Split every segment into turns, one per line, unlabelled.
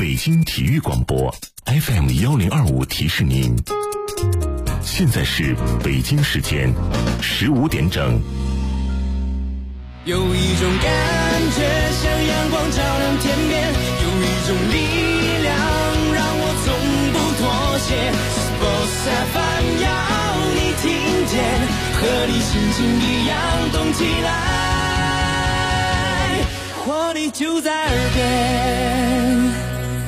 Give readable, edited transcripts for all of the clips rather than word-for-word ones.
北京体育广播 FM1025提示您，现在是北京时间15点整。
有一种感觉像阳光照亮天边，有一种力量让我从不妥协。Sports FM 要你听见，和你心情一样动起来，活力就在耳边。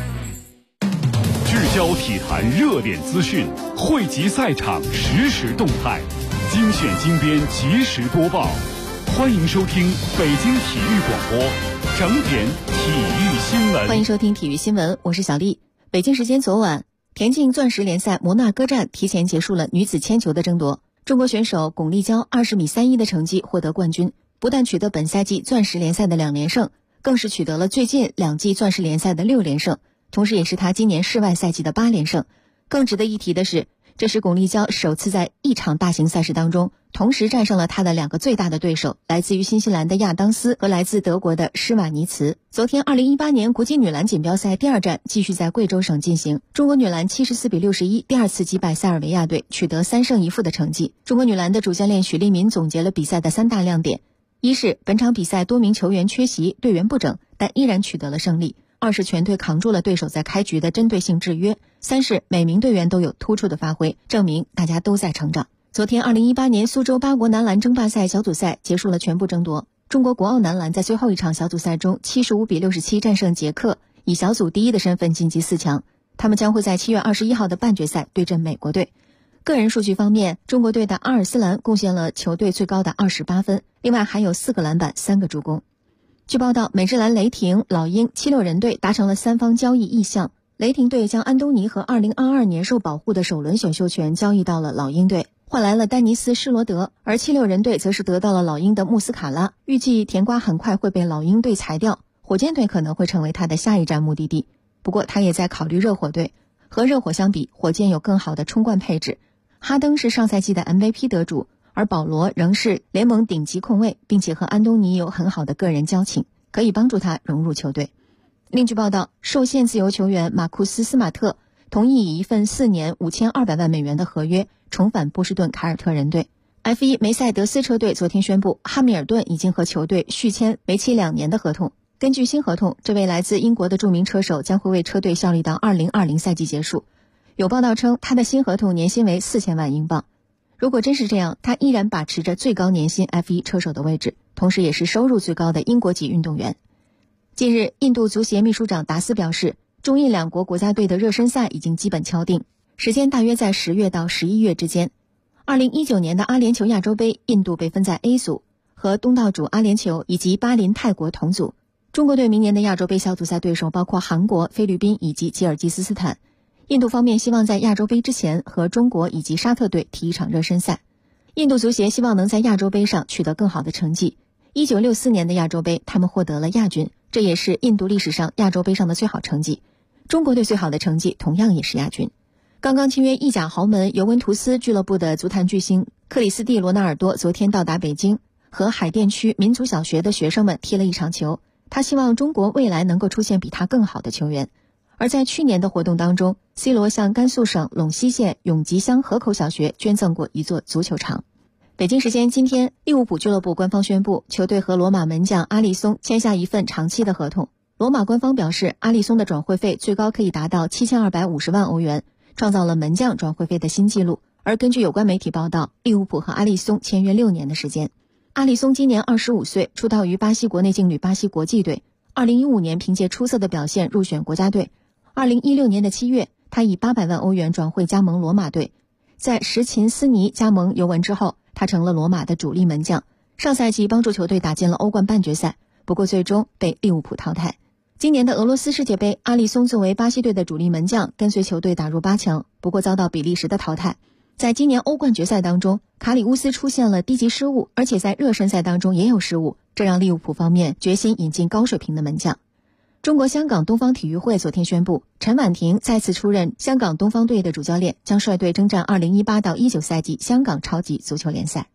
聚焦体坛热点资讯，汇集赛场实时动态，精选精编及时播报。欢迎收听北京体育广播整点体育新闻。
欢迎收听体育新闻，我是小丽。北京时间昨晚，田径钻石联赛摩纳哥站提前结束了女子铅球的争夺。中国选手巩立姣20米31的成绩获得冠军，不但取得本赛季钻石联赛的2连胜，更是取得了最近2季钻石联赛的6连胜，同时也是她今年世外赛季的8连胜。更值得一提的是，这是巩立姣首次在一场大型赛事当中同时战胜了她的2个最大的对手，来自于新西兰的亚当斯和来自德国的施瓦尼茨。昨天2018年国际女篮锦标赛第2站继续在贵州省进行，中国女篮74比61第2次击败塞尔维亚队，取得3胜1负的成绩。中国女篮的主教练许利民总结了比赛的3大亮点：一是本场比赛多名球员缺席，队员不整，但依然取得了胜利；二是全队扛住了对手在开局的针对性制约；三是每名队员都有突出的发挥，证明大家都在成长。昨天2018年苏州8国男篮争霸赛小组赛结束了全部争夺，中国国奥男篮在最后一场小组赛中75比67战胜捷克，以小组第1的身份晋级4强。他们将会在7月21号的半决赛对阵美国队。个人数据方面，中国队的阿尔斯兰贡献了球队最高的28分，另外还有4个篮板3个助攻。据报道，美职篮雷霆、老鹰、76人队达成了3方交易意向。雷霆队将安东尼和2022年受保护的首轮选秀权交易到了老鹰队，换来了丹尼斯·施罗德，而76人队则是得到了老鹰的穆斯卡拉。预计甜瓜很快会被老鹰队裁掉，火箭队可能会成为他的下一站目的地。不过他也在考虑热火队，和热火相比，火箭有更好的冲冠配置。哈登是上赛季的 MVP 得主，而保罗仍是联盟顶级控卫，并且和安东尼有很好的个人交情，可以帮助他融入球队。另据报道，受限自由球员马库斯·斯马特同意以一份4年5200万美元的合约重返波士顿凯尔特人队。F1 梅赛德斯车队昨天宣布，哈密尔顿已经和球队续签为期2年的合同。根据新合同，这位来自英国的著名车手将会为车队效力到2020赛季结束。有报道称，他的新合同年薪为4000万英镑。如果真是这样，他依然把持着最高年薪 F1 车手的位置，同时也是收入最高的英国籍运动员。近日，印度足协秘书长达斯表示，中印2国国家队的热身赛已经基本敲定，时间大约在10月到11月之间。2019年的阿联酋亚洲杯，印度被分在 A 组，和东道主阿联酋以及巴林泰国同组。中国队明年的亚洲杯小组赛对手包括韩国、菲律宾以及吉尔吉斯斯坦。印度方面希望在亚洲杯之前和中国以及沙特队踢一场热身赛。印度足协希望能在亚洲杯上取得更好的成绩。1964年的亚洲杯，他们获得了亚军，这也是印度历史上亚洲杯上的最好成绩。中国队最好的成绩同样也是亚军。刚刚签约意甲豪门尤文图斯俱乐部的足坛巨星克里斯蒂罗纳尔多昨天到达北京，和海淀区民族小学的学生们踢了一场球。他希望中国未来能够出现比他更好的球员。而在去年的活动当中， C 罗向甘肃省陇西县永吉乡河口小学捐赠过一座足球场。北京时间今天，利物浦俱乐部官方宣布，球队和罗马门将阿利松签下一份长期的合同。罗马官方表示，阿利松的转会费最高可以达到7250万欧元，创造了门将转会费的新纪录。而根据有关媒体报道，利物浦和阿利松签约6年的时间。阿利松今年25岁，出道于巴西国内劲旅巴西国际队。2015年凭借出色的表现入选国家队。2016年的7月，他以800万欧元转会加盟罗马队。在什琴斯尼加盟尤文之后，他成了罗马的主力门将。上赛季帮助球队打进了欧冠半决赛，不过最终被利物浦淘汰。今年的俄罗斯世界杯，阿利松作为巴西队的主力门将，跟随球队打入8强，不过遭到比利时的淘汰。在今年欧冠决赛当中，卡里乌斯出现了低级失误，而且在热身赛当中也有失误，这让利物浦方面决心引进高水平的门将。中国香港东方体育会昨天宣布，陈婉婷再次出任香港东方队的主教练，将率队征战2018到19赛季香港超级足球联赛。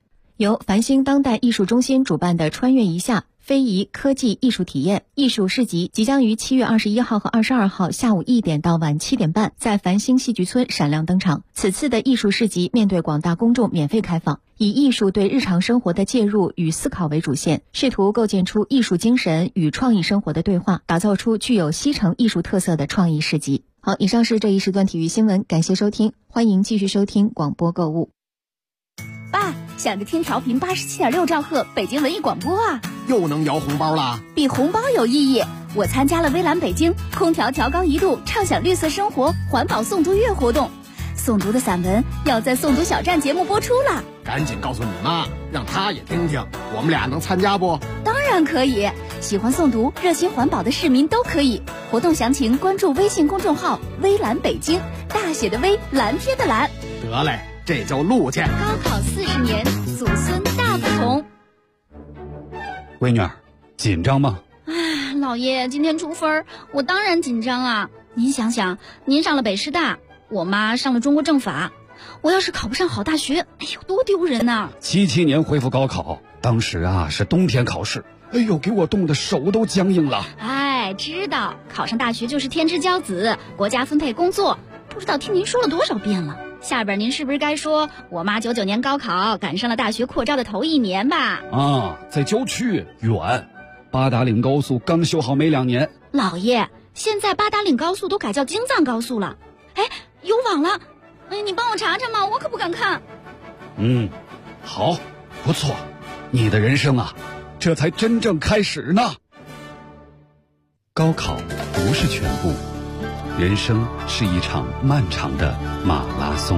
由繁星当代艺术中心主办的穿越一下非遗科技艺术体验艺术市集即将于7月21号和22号下午1点到晚7点半在繁星戏剧村闪亮登场。此次的艺术市集面对广大公众免费开放，以艺术对日常生活的介入与思考为主线，试图构建出艺术精神与创意生活的对话，打造出具有西城艺术特色的创意市集。好，以上是这一时段体育新闻，感谢收听，欢迎继续收听广播购物。
爸，想着听调频87.6兆赫北京文艺广播啊，
又能摇红包啦！
比红包有意义。我参加了微蓝北京空调调高1度畅享绿色生活环保诵读月活动，诵读的散文要在诵读小站节目播出了。
赶紧告诉你妈，让她也听听，我们俩能参加不？
当然可以，喜欢诵读热心环保的市民都可以。活动详情关注微信公众号微蓝北京，大写的微，蓝天的蓝。
得嘞，这就录去。
高考40年，祖孙大不同。
闺女儿，紧张吗？
哎，老爷，今天出分，我当然紧张啊！您想想，您上了北师大，我妈上了中国政法，我要是考不上好大学，哎呦，多丢人呐
！77年恢复高考，当时啊是冬天考试，哎呦，给我冻得手都僵硬了。
哎，知道考上大学就是天之骄子，国家分配工作，不知道听您说了多少遍了。下边您是不是该说我妈99年高考赶上了大学扩招的头1年吧？
啊，在郊区远，八达岭高速刚修好没2年。
老爷，现在八达岭高速都改叫京藏高速了，哎，有网了，哎，你帮我查查嘛，我可不敢看。
好，不错，你的人生啊，这才真正开始呢。高考不是全部，人生是一场漫长的马拉松。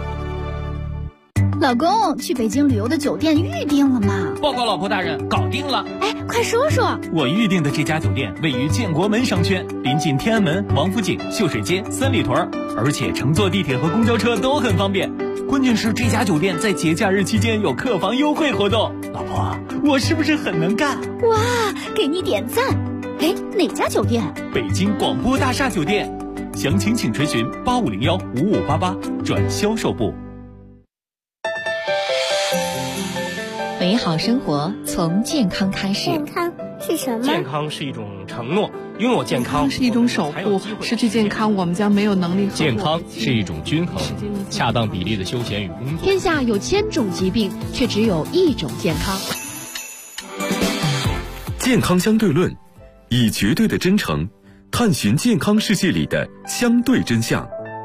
老公，去北京旅游的酒店预定了吗？
报告老婆大人，搞定了。
哎，快说说。
我预定的这家酒店位于建国门商圈，临近天安门、王府井、秀水街、三里屯，而且乘坐地铁和公交车都很方便。关键是这家酒店在节假日期间有客房优惠活动。老婆，我是不是很能干？
哇，给你点赞。哎，哪家酒店？
北京广播大厦酒店。详情请垂询85015588转销售部。
美好生活从健康开始。
健康是什么？
健康是一种承诺，拥有健康
是一种守护，失去健康我们将没有能力。
健康是一种均衡，恰当比例的休闲与工作。
天下有1000种疾病，却只有1种健康。
健康相对论，以绝对的真诚探寻健康世界里的相对真相。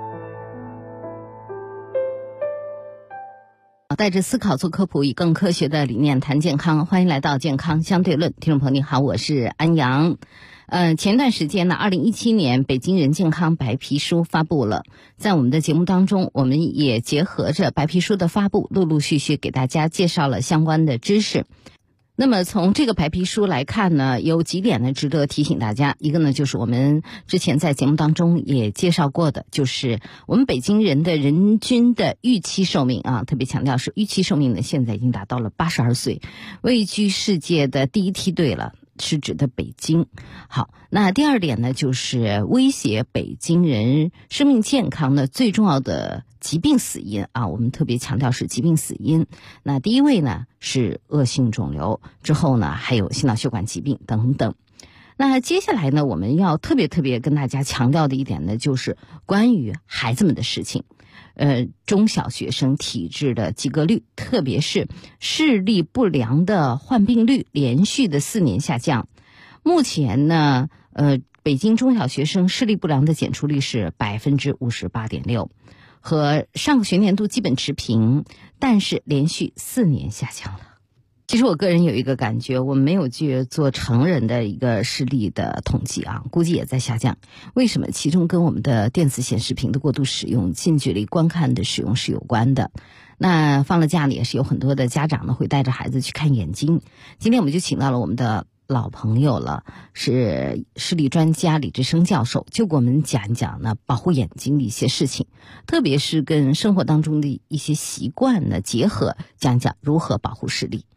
带着思考做科普，以更科学的理念谈健康。欢迎来到健康相对论，听众朋友你好，我是安阳。前段时间呢，2017年北京人健康白皮书发布了，在我们的节目当中，我们也结合着白皮书的发布，陆陆续续给大家介绍了相关的知识。那么从这个白皮书来看呢，有几点呢值得提醒大家。一个呢就是我们之前在节目当中也介绍过的，就是我们北京人的人均的预期寿命啊，特别强调是预期寿命呢，现在已经达到了82岁，位居世界的第1梯队了，是指的北京。好，那第二点呢，就是威胁北京人生命健康的最重要的疾病死因啊，我们特别强调是疾病死因。那第一位呢是恶性肿瘤，之后呢还有心脑血管疾病等等。那接下来呢，我们要特别跟大家强调的一点呢，就是关于孩子们的事情。中小学生体质的及格率，特别是视力不良的患病率连续的4年下降。目前呢，北京中小学生视力不良的检出率是58.6%，和上个学年度基本持平，但是连续4年下降了。其实我个人有一个感觉，我们没有去做成人的一个视力的统计啊，估计也在下降。为什么？其中跟我们的电子显示屏的过度使用、近距离观看的使用是有关的。那放了假里也是有很多的家长呢会带着孩子去看眼睛。今天我们就请到了我们的老朋友了，是视力专家李志生教授，就给我们讲一讲呢保护眼睛的一些事情，特别是跟生活当中的一些习惯呢结合，讲讲如何保护视力。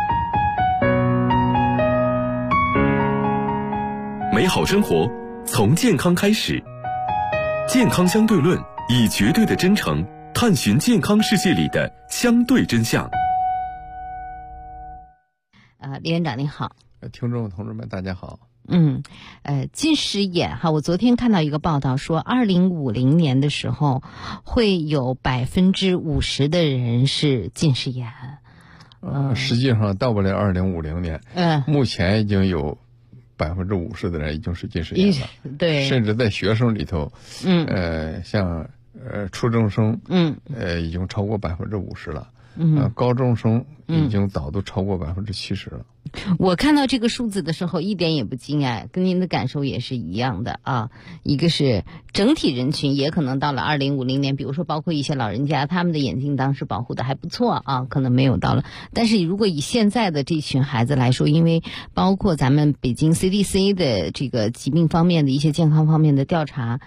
美好生活从健康开始，健康相对论，以绝对的真诚探寻健康世界里的相对真相。
李院长您好。
听众同志们大家好。
近视眼哈，我昨天看到一个报道说，2050年的时候会有50%的人是近视眼。
实际上到不了2050年，目前已经有50%的人已经是近视眼了，
对，
甚至在学生里头，像初中生，已经超过50%了，高中生已经早都超过70%了。
我看到这个数字的时候一点也不惊讶，跟您的感受也是一样的啊。一个是整体人群也可能到了2050年，比如说包括一些老人家，他们的眼睛当时保护的还不错啊，可能没有到了。但是如果以现在的这群孩子来说，因为包括咱们北京 CDC 的这个疾病方面的一些健康方面的调查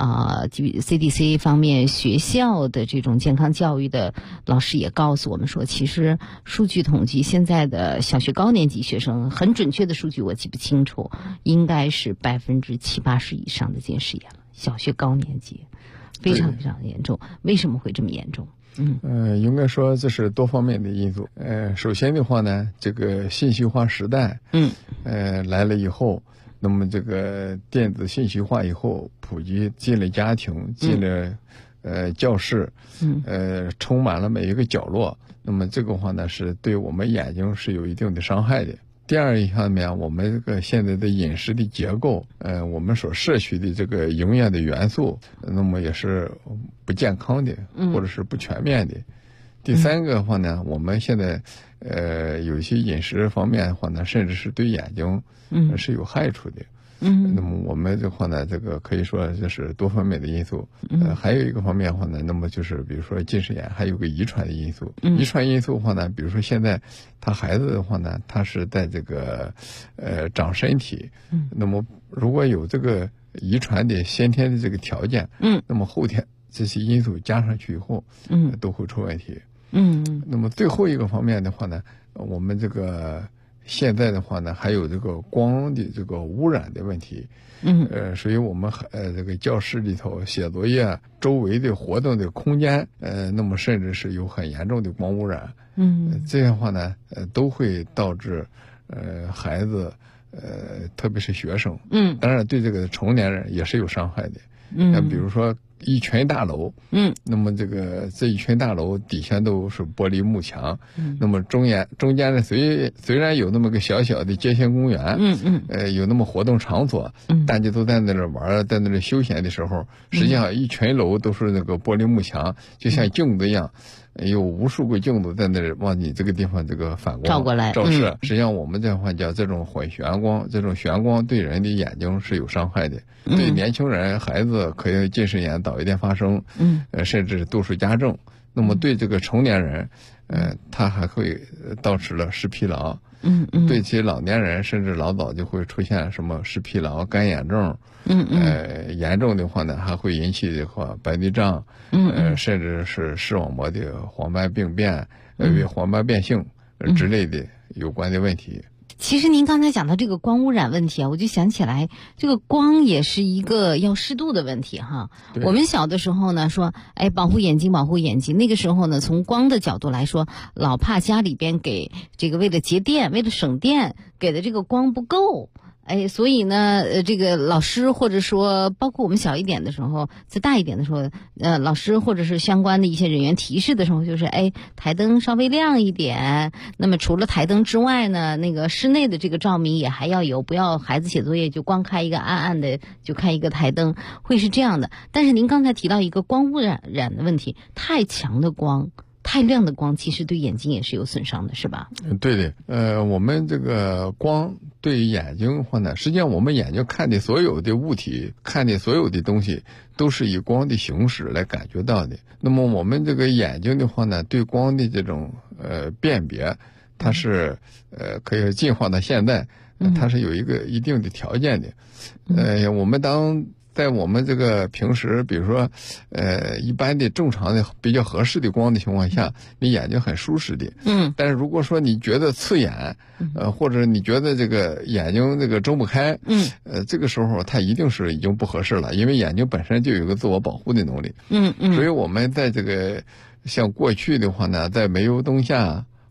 CDC 方面学校的这种健康教育的老师也告诉我们说，其实数据统计现在的小学高年级学生很准确的数据我记不清楚，应该是70%-80%以上的近视眼了。小学高年级非常非常严重。为什么会这么严重？
应该说这是多方面的因素。首先的话呢，这个信息化时代，来了以后，那么这个电子信息化以后普及进了家庭，进了教室，充满了每一个角落。那么这个话呢，是对我们眼睛是有一定的伤害的。第二一方面，我们这个现在的饮食的结构，我们所摄取的这个营养的元素，那么也是不健康的，或者是不全面的。第三个的话呢，我们现在有一些饮食方面的话呢，甚至是对眼睛是有害处的。那么我们的话呢，这个可以说这是多方面的因素。还有一个方面的话呢，那么就是比如说近视眼，还有个遗传的因素。遗传因素的话呢，比如说现在他孩子的话呢，他是在这个长身体，那么如果有这个遗传的先天的这个条件，那么后天这些因素加上去以后，都会出问题。那么最后一个方面的话呢，我们这个现在的话呢，还有这个光的这个污染的问题。所以我们这个教室里头写作业周围的活动的空间，那么甚至是有很严重的光污染。这样的话呢，都会导致孩子特别是学生，当然对这个成年人也是有伤害的。比如说一群大楼，那么这一群大楼底下都是玻璃幕墙，那么中间呢虽然有那么个小小的街心公园，有那么活动场所，大家都在那儿玩，在那儿休闲的时候，实际上一群楼都是那个玻璃幕墙，就像镜子一样。有无数个镜子在那儿往你这个地方这个反光
照过来
照射。实际上我们这话叫这种混眩光，这种眩光对人的眼睛是有伤害的。对年轻人孩子可以近视眼早一点发生，甚至度数加重。那么对这个成年人，他还会导致了视疲劳。对其老年人甚至老早就会出现什么视疲劳、干眼症。严重的话呢，还会引起的话白内障，甚至是视网膜的黄斑病变、黄斑变性之类的有关的问题。
其实您刚才讲到这个光污染问题啊，我就想起来，这个光也是一个要适度的问题哈。我们小的时候呢说，保护眼睛，保护眼睛。那个时候呢，从光的角度来说，老怕家里边给这个为了节电、为了省电给的这个光不够。所以呢，这个老师或者说包括我们小一点的时候，再大一点的时候，老师或者是相关的一些人员提示的时候，就是台灯稍微亮一点。那么除了台灯之外呢，那个室内的这个照明也还要有，不要孩子写作业就光开一个暗暗的，就开一个台灯，会是这样的。但是您刚才提到一个光污染的问题，太强的光。太亮的光其实对眼睛也是有损伤的，是吧？
对的，我们这个光对眼睛的话呢，实际上我们眼睛看的所有的物体，看的所有的东西，都是以光的形式来感觉到的。那么我们这个眼睛的话呢，对光的这种辨别，它是可以进化到现在，它是有一个一定的条件的。我们在我们这个平时，比如说，一般的正常的比较合适的光的情况下，你眼睛很舒适的。但是如果说你觉得刺眼，或者你觉得这个眼睛这个睁不开，这个时候它一定是已经不合适了，因为眼睛本身就有一个自我保护的能力。所以我们在这个像过去的话呢，在煤油灯下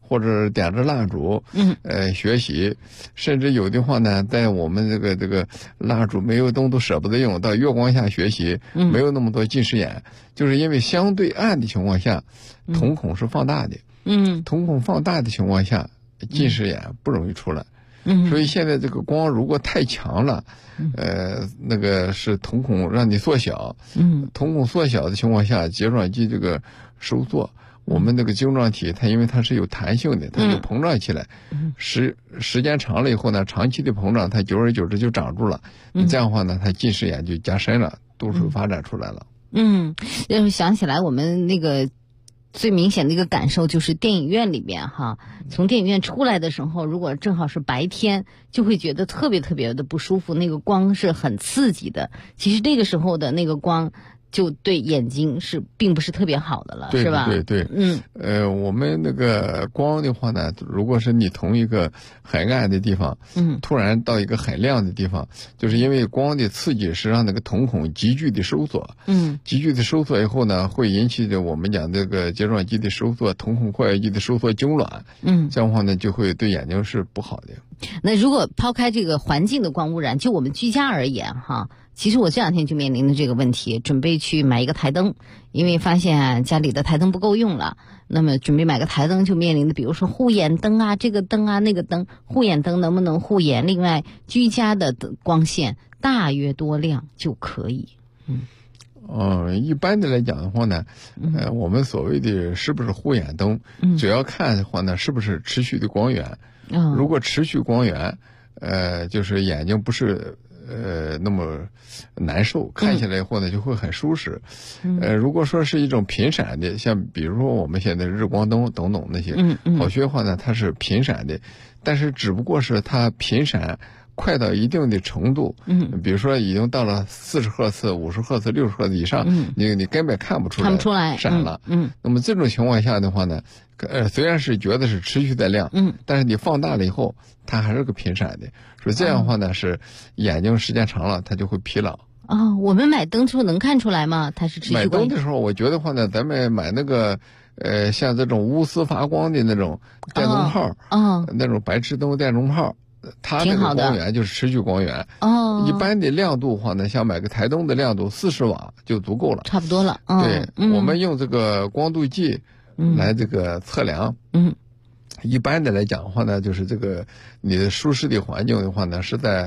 或者点着蜡烛，学习，甚至有的话呢，在我们这个蜡烛没有灯都舍不得用，到月光下学习，没有那么多近视眼，就是因为相对暗的情况下，瞳孔是放大的，瞳孔放大的情况下，近视眼不容易出来。所以现在这个光如果太强了，那个是瞳孔让你缩小，瞳孔缩小的情况下，睫状肌这个收缩，我们那个晶状体它因为它是有弹性的，它就膨胀起来，时间长了以后呢，长期的膨胀，它久而久之就长住了，这样的话呢，它近视眼就加深了，度数发展出来了。
想起来我们那个最明显的一个感受就是电影院里面哈，从电影院出来的时候，如果正好是白天，就会觉得特别特别的不舒服，那个光是很刺激的。其实这个时候的那个光就对眼睛并不是特别好的了，是吧？
对，我们那个光的话呢，如果是你从一个很暗的地方，突然到一个很亮的地方，就是因为光的刺激，是让那个瞳孔急剧的收缩，急剧的收缩以后呢，会引起的我们讲这个睫状肌的收缩，瞳孔括约肌的收缩痉挛，这样的话呢，就会对眼睛是不好的。
那如果抛开这个环境的光污染，就我们居家而言哈。其实我这两天就面临的这个问题，准备去买一个台灯，因为发现家里的台灯不够用了，那么准备买个台灯就面临的，比如说护眼灯啊，这个灯啊那个灯，护眼灯能不能护眼？另外，居家的光线大约多亮就可以。
一般的来讲的话呢，我们所谓的是不是护眼灯，主要看的话呢，是不是持续的光源。如果持续光源，就是眼睛不是那么难受，看起来以后呢就会很舒适。如果说是一种频闪的，像比如说我们现在日光灯等等那些，好些话呢它是频闪的，但是只不过是它频闪快到一定的程度，比如说已经到了40赫兹、50赫兹、60赫兹以上，你根本看不出来闪了。那么这种情况下的话呢，虽然是觉得是持续在亮，但是你放大了以后，它还是个频闪的。所以这样的话呢，是眼睛时间长了，它就会疲劳。
我们买灯时候能看出来吗？它是持续
买灯的时候，我觉得话呢，咱们买那个像这种钨丝发光的那种电灯泡，那种白炽灯电灯泡。它那个光源就是持续光源。一般的亮度的话呢，像买个台灯的亮度40瓦就足够了，
差不多了。
对，我们用这个光度计来这个测量。一般的来讲的话呢，就是这个你的舒适的环境的话呢，是在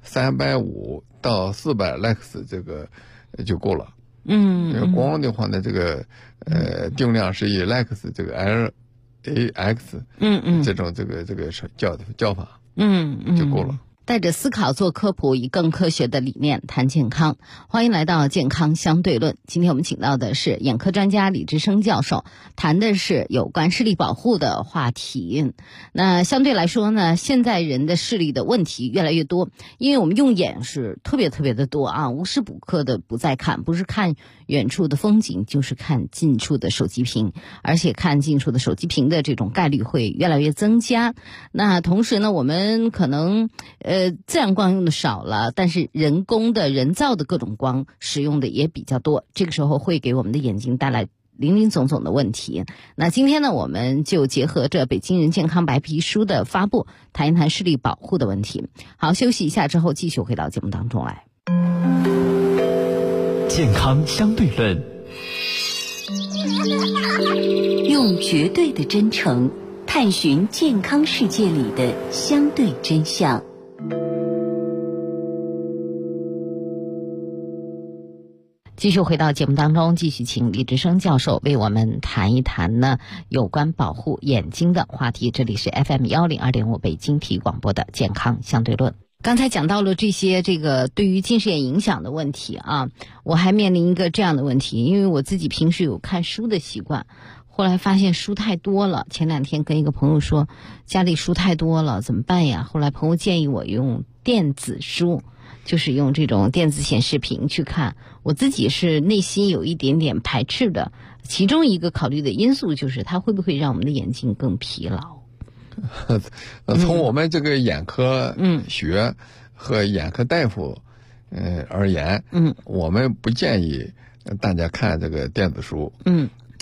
350到400 lux 这个就够了。光的话呢，这个定量是以 lux 这个 LAX 这种这个叫法。就够了。
带着思考做科普，以更科学的理念谈健康。欢迎来到健康相对论。今天我们请到的是眼科专家李志生教授，谈的是有关视力保护的话题。那相对来说呢，现在人的视力的问题越来越多，因为我们用眼是特别特别的多啊，无时不刻的不再看，不是看远处的风景，就是看近处的手机屏，而且看近处的手机屏的这种概率会越来越增加。那同时呢，我们可能自然光用的少了，但是人工的人造的各种光使用的也比较多，这个时候会给我们的眼睛带来林林总总的问题。那今天呢，我们就结合着北京人健康白皮书的发布，谈一谈视力保护的问题。好，休息一下之后继续回到节目当中来。
健康相对论，
用绝对的真诚探寻健康世界里的相对真相。
继续回到节目当中，继续请李志生教授为我们谈一谈呢有关保护眼睛的话题。这里是 FM102.5 北京体育广播的健康相对论。刚才讲到了这些对于近视眼影响的问题啊，我还面临一个这样的问题，因为我自己平时有看书的习惯，后来发现书太多了，前2天跟一个朋友说家里书太多了怎么办呀？后来朋友建议我用电子书，就是用这种电子显示屏去看，我自己是内心有一点点排斥的。其中一个考虑的因素就是它会不会让我们的眼睛更疲劳。
从我们这个眼科学和眼科大夫而言，我们不建议大家看这个电子书。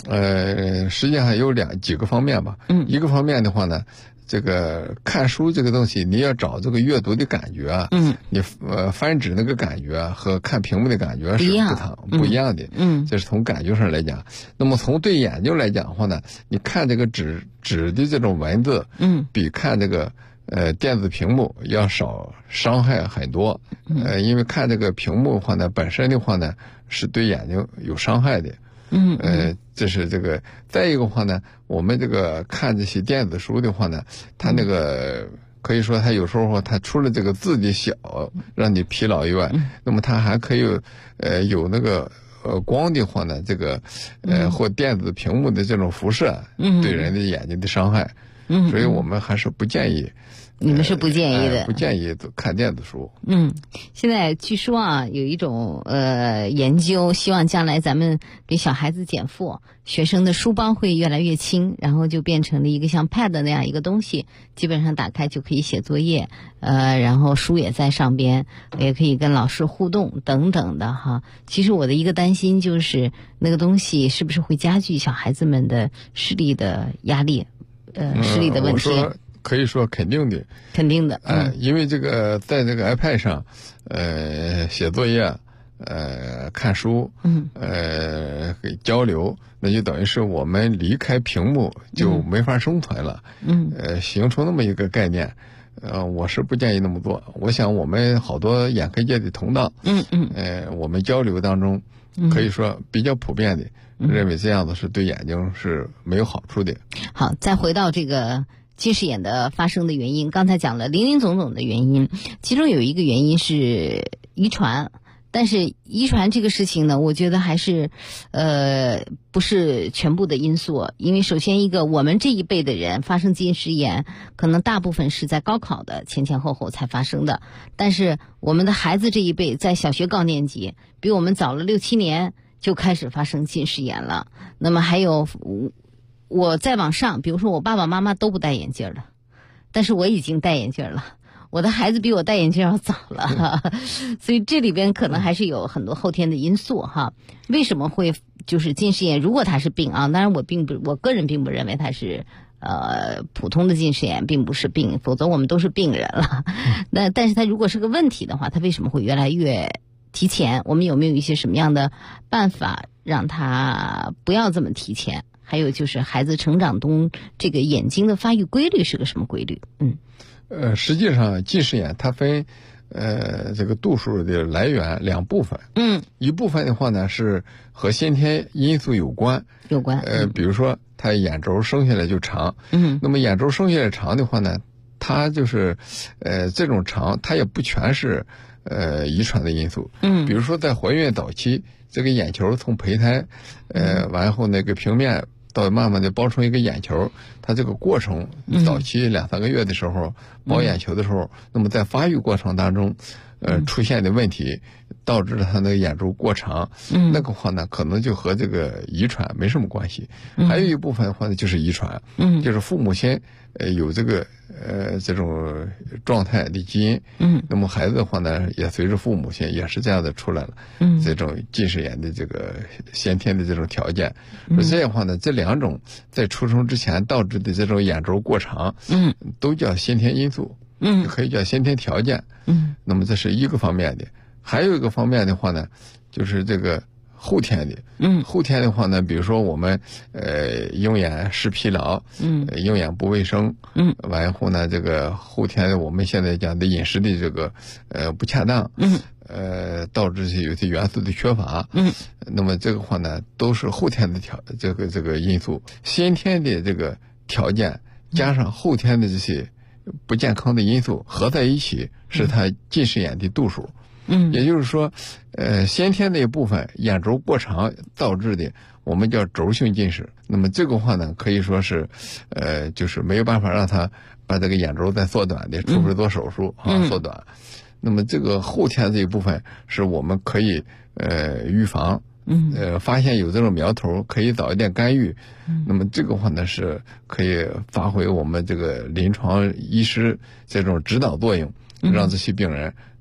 实际上有几个方面吧。一个方面的话呢，这个看书这个东西，你要找这个阅读的感觉啊，你翻纸那个感觉和看屏幕的感觉是不一样的。这是从感觉上来讲。那么从对眼睛来讲的话呢，你看这个纸的这种文字，比看这个电子屏幕要少伤害很多。因为看这个屏幕的话呢，本身的话呢是对眼睛有伤害的。这是这个。再一个话呢，我们这个看这些电子书的话呢，它那个可以说它有时候它除了这个字的小让你疲劳以外，那么它还可以有那个光的话呢，这个或电子屏幕的这种辐射对人的眼睛的伤害。所以我们还是不建议。
你们是不建议的，
不建议看电子书。
现在据说啊，有一种研究，希望将来咱们给小孩子减负，学生的书包会越来越轻，然后就变成了一个像 Pad 那样一个东西，基本上打开就可以写作业，然后书也在上边，也可以跟老师互动等等的哈。其实我的一个担心就是那个东西是不是会加剧小孩子们的视力的压力，视力的问题。
可以说肯定的，因为这个在这个 iPad 上，写作业，看书，交流，那就等于是我们离开屏幕就没法生存了。形成那么一个概念，我是不建议那么做。我想我们好多眼科界的同道，我们交流当中可以说比较普遍的认为这样子是对眼睛是没有好处的。
好，再回到这个近视眼的发生的原因，刚才讲了林林总总的原因，其中有一个原因是遗传，但是遗传这个事情呢，我觉得还是不是全部的因素。因为首先一个，我们这一辈的人发生近视眼，可能大部分是在高考的前后才发生的，但是我们的孩子这一辈在小学高年级，比我们早了6、7年就开始发生近视眼了。那么还有我再往上，比如说我爸爸妈妈都不戴眼镜了，但是我已经戴眼镜了，我的孩子比我戴眼镜要早了，所以这里边可能还是有很多后天的因素哈。为什么会就是近视眼？如果它是病啊，当然我个人并不认为它是普通的近视眼，并不是病，否则我们都是病人了。但是它如果是个问题的话，它为什么会越来越提前？我们有没有一些什么样的办法让它不要这么提前？还有就是孩子成长中这个眼睛的发育规律是个什么规律？
实际上近视眼它分这个度数的来源2部分。一部分的话呢是和先天因素有关。比如说他眼轴生下来就长。那么眼轴生下来长的话呢，它就是这种长它也不全是遗传的因素。比如说在怀孕早期，这个眼球从胚胎完后那个平面到慢慢的包成一个眼球，它这个过程早期2、3个月的时候包眼球的时候，那么在发育过程当中出现的问题导致了它那个眼轴过长，那个话呢可能就和这个遗传没什么关系。还有一部分的话呢就是遗传，就是父母亲有这个这种状态的基因，那么孩子的话呢也随着父母亲也是这样的出来了，这种近视眼的这个先天的这种条件。这样的话呢，这2种在出生之前导致的这种眼轴过长，都叫先天因素，可以叫先天条件。那么这是一个方面的。还有一个方面的话呢，就是这个后天的。后天的话呢，比如说我们用眼视疲劳，用眼不卫生，完以后呢，这个后天的我们现在讲的饮食的这个不恰当，导致有些元素的缺乏。那么这个话呢，都是后天的这个因素。先天的这个条件加上后天的这些不健康的因素合在一起，是它近视眼的度数。也就是说，先天的一部分眼轴过长导致的，我们叫轴性近视。那么这个话呢，可以说是，就是没有办法让它把这个眼轴再缩短的，除非做手术缩短。那么这个后天这一部分是我们可以预防，发现有这种苗头，可以早一点干预。那么这个话呢，是可以发挥我们这个临床医师这种指导作用，让这些病人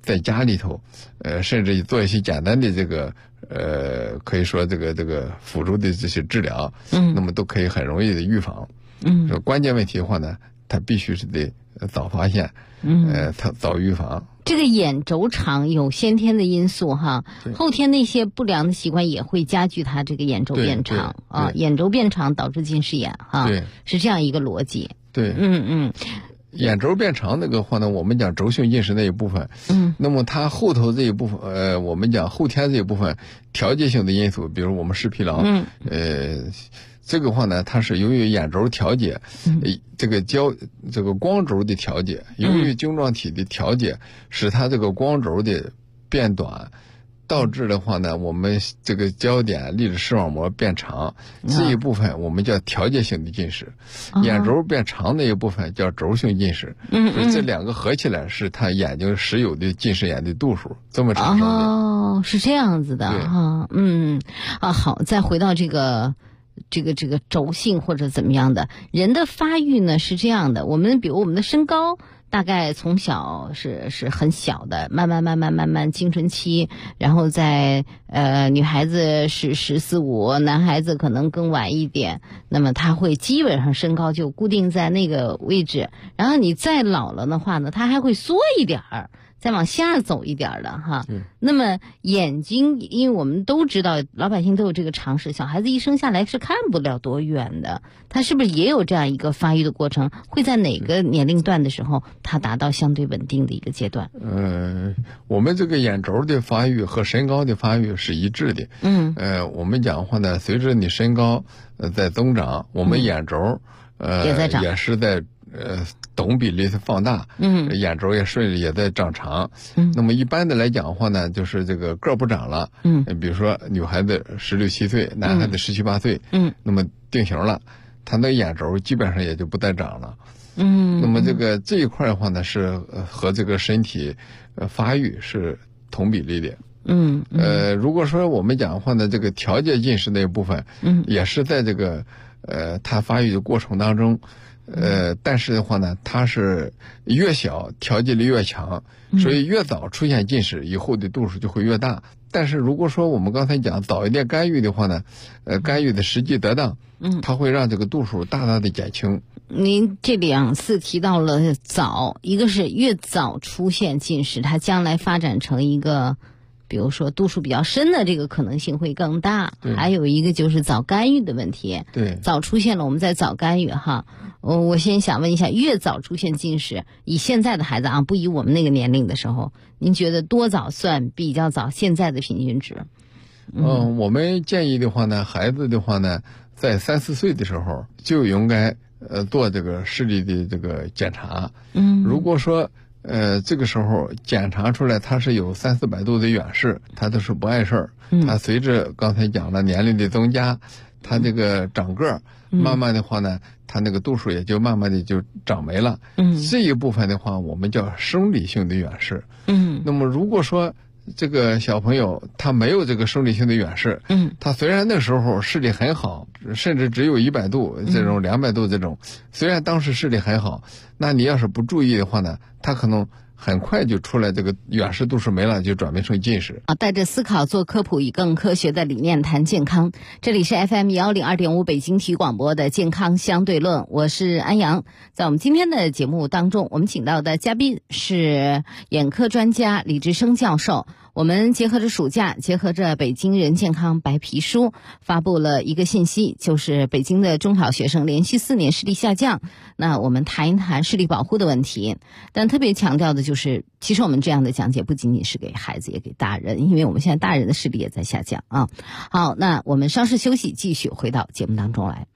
在家里头，甚至做一些简单的这个可以说这个辅助的这些治疗，那么都可以很容易的预防。说关键问题的话呢，它必须是得早发现，早预防。
这个眼轴长有先天的因素哈，后天那些不良的习惯也会加剧它这个眼轴变长啊，眼轴变长导致近视眼哈，是这样一个逻辑。
对，眼轴变长那个话呢，我们讲轴性近视那一部分，那么它后头这一部分，我们讲后天这一部分调节性的因素，比如我们视疲劳，这个话呢，它是由于眼轴调节，这个光轴的调节，由于晶状体的调节，使它这个光轴的变短，导致的话呢，我们这个焦点粒子视网膜变长，这一部分我们叫调节性的近视，眼轴变长那一部分叫轴性近视，这两个合起来是它眼睛实有的近视眼的度数，这么产生的。
哦，是这样子的哈，好，再回到这个轴性或者怎么样的人的发育呢？是这样的，比如我们的身高大概从小是很小的，慢慢青春期，然后在女孩子是14、15，男孩子可能更晚一点，那么他会基本上身高就固定在那个位置，然后你再老了的话呢，他还会缩一点儿，再往下走一点的哈。那么眼睛，因为我们都知道老百姓都有这个常识，小孩子一生下来是看不了多远的，他是不是也有这样一个发育的过程？会在哪个年龄段的时候他达到相对稳定的一个阶段？
我们这个眼轴的发育和身高的发育是一致的。我们讲话呢，随着你身高在增长，我们眼轴
也在长，
也是在等比例的放大，眼轴也顺利也在长长。那么一般的来讲的话呢，就是这个个不长了，比如说女孩子16、17岁，男孩子17、18岁，那么定型了，他那眼轴基本上也就不再长了。那么这一块的话呢，是和这个身体发育是同比例的。如果说我们讲的话呢，这个调节近视那一部分，也是在这个它发育的过程当中。但是的话呢，它是越小调节力越强，所以越早出现近视，以后的度数就会越大。但是如果说我们刚才讲早一点干预的话呢，干预的时机得当，它会让这个度数大大的减轻。
您这2次提到了早，一个是越早出现近视，它将来发展成一个比如说度数比较深的这个可能性会更大，还有一个就是早干预的问题。早出现了，我们再早干预哈。我先想问一下，越早出现近视，以现在的孩子啊，不以我们那个年龄的时候，您觉得多早算比较早？现在的平均值？
我们建议的话呢，孩子的话呢，在3、4岁的时候就应该做这个视力的这个检查。如果说这个时候检查出来它是有300、400度的远视，它都是不碍事儿。它随着刚才讲了年龄的增加，它这个长个儿，慢慢的话呢，它那个度数也就慢慢的就长没了。这一部分的话，我们叫生理性的远视。那么如果说这个小朋友他没有这个生理性的远视，他虽然那时候视力很好，甚至只有100度这种200度这种，虽然当时视力很好，那你要是不注意的话呢，他可能很快就出来这个远视度数没了，就转变成近视。
带着思考做科普，以更科学的理念谈健康。这里是 FM102.5 北京体育广播的健康相对论，我是安阳。在我们今天的节目当中，我们请到的嘉宾是眼科专家李志生教授。我们结合着暑假，结合着北京人健康白皮书，发布了一个信息，就是北京的中小学生连续4年视力下降。那我们谈一谈视力保护的问题，但特别强调的就是，其实我们这样的讲解不仅仅是给孩子，也给大人，因为我们现在大人的视力也在下降啊。好，那我们稍事休息，继续回到节目当中来。